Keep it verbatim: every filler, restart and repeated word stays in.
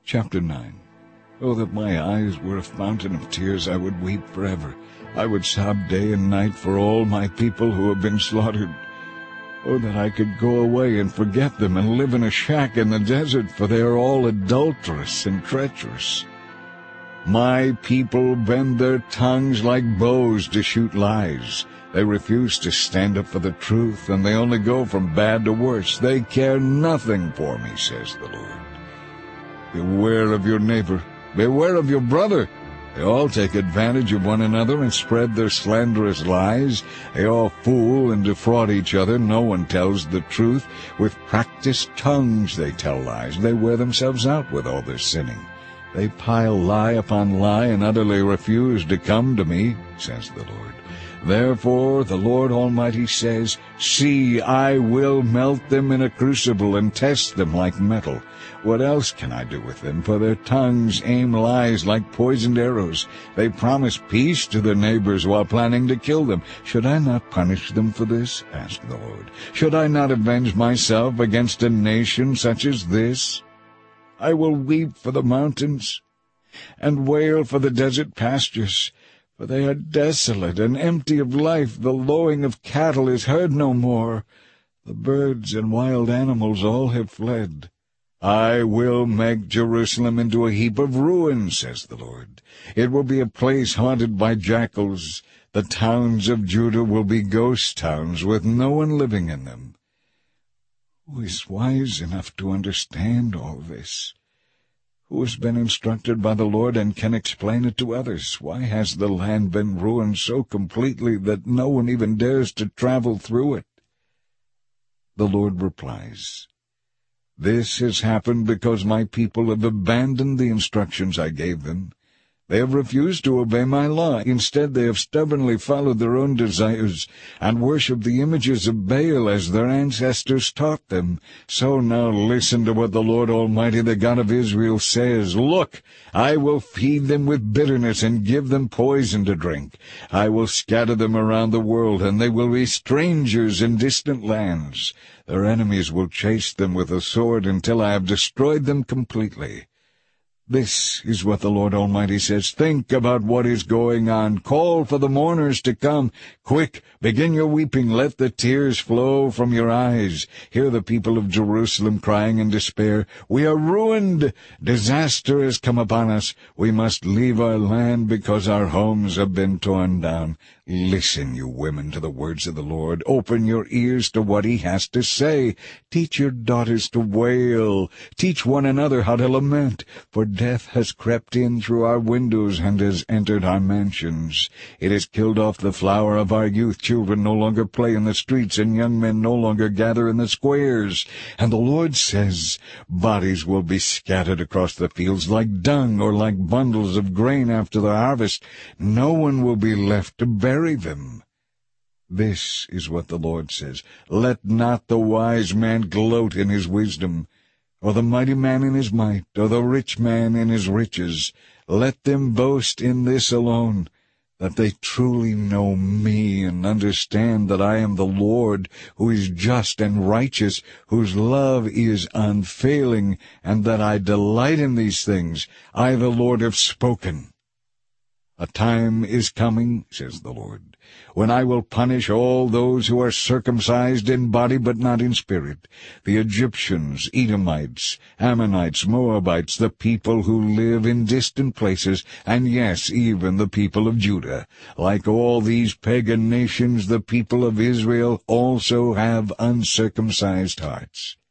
Chapter nine. Oh, that my eyes were a fountain of tears, I would weep forever. I would sob day and night for all my people who have been slaughtered. Oh, that I could go away and forget them and live in a shack in the desert, for they are all adulterous and treacherous. My people bend their tongues like bows to shoot lies. They refuse to stand up for the truth, and they only go from bad to worse. They care nothing for me, says the Lord. Beware of your neighbor. Beware of your brother. They all take advantage of one another and spread their slanderous lies. They all fool and defraud each other. No one tells the truth. With practiced tongues they tell lies. They wear themselves out with all their sinning. They pile lie upon lie and utterly refuse to come to me, says the Lord. Therefore the Lord Almighty says, See, I will melt them in a crucible and test them like metal. What else can I do with them? For their tongues aim lies like poisoned arrows. They promise peace to their neighbors while planning to kill them. Should I not punish them for this? Asked the Lord. Should I not avenge myself against a nation such as this? I will weep for the mountains and wail for the desert pastures, for they are desolate and empty of life. The lowing of cattle is heard no more. The birds and wild animals all have fled. I will make Jerusalem into a heap of ruins, says the Lord. It will be a place haunted by jackals. The towns of Judah will be ghost towns with no one living in them. Who is wise enough to understand all this? Who has been instructed by the Lord and can explain it to others? Why has the land been ruined so completely that no one even dares to travel through it? The Lord replies, This has happened because my people have abandoned the instructions I gave them. They have refused to obey my law. Instead, they have stubbornly followed their own desires and worshipped the images of Baal as their ancestors taught them. So now listen to what the Lord Almighty, the God of Israel, says. Look, I will feed them with bitterness and give them poison to drink. I will scatter them around the world, and they will be strangers in distant lands. Their enemies will chase them with a sword until I have destroyed them completely. This is what the Lord Almighty says. Think about what is going on. Call for the mourners to come. Quick, begin your weeping. Let the tears flow from your eyes. Hear the people of Jerusalem crying in despair. We are ruined. Disaster has come upon us. We must leave our land because our homes have been torn down. Listen, you women, to the words of the Lord. Open your ears to what he has to say. Teach your daughters to wail. Teach one another how to lament. For death has crept in through our windows and has entered our mansions. It has killed off the flower of our youth. Children no longer play in the streets, and young men no longer gather in the squares. And the Lord says, Bodies will be scattered across the fields like dung or like bundles of grain after the harvest. No one will be left to bury them. This is what the Lord says. Let not the wise man gloat in his wisdom, or the mighty man in his might, or the rich man in his riches. Let them boast in this alone, that they truly know me and understand that I am the Lord, who is just and righteous, whose love is unfailing, and that I delight in these things. I, the Lord, have spoken. A time is coming, says the Lord, when I will punish all those who are circumcised in body but not in spirit, the Egyptians, Edomites, Ammonites, Moabites, the people who live in distant places, and yes, even the people of Judah. Like all these pagan nations, the people of Israel also have uncircumcised hearts.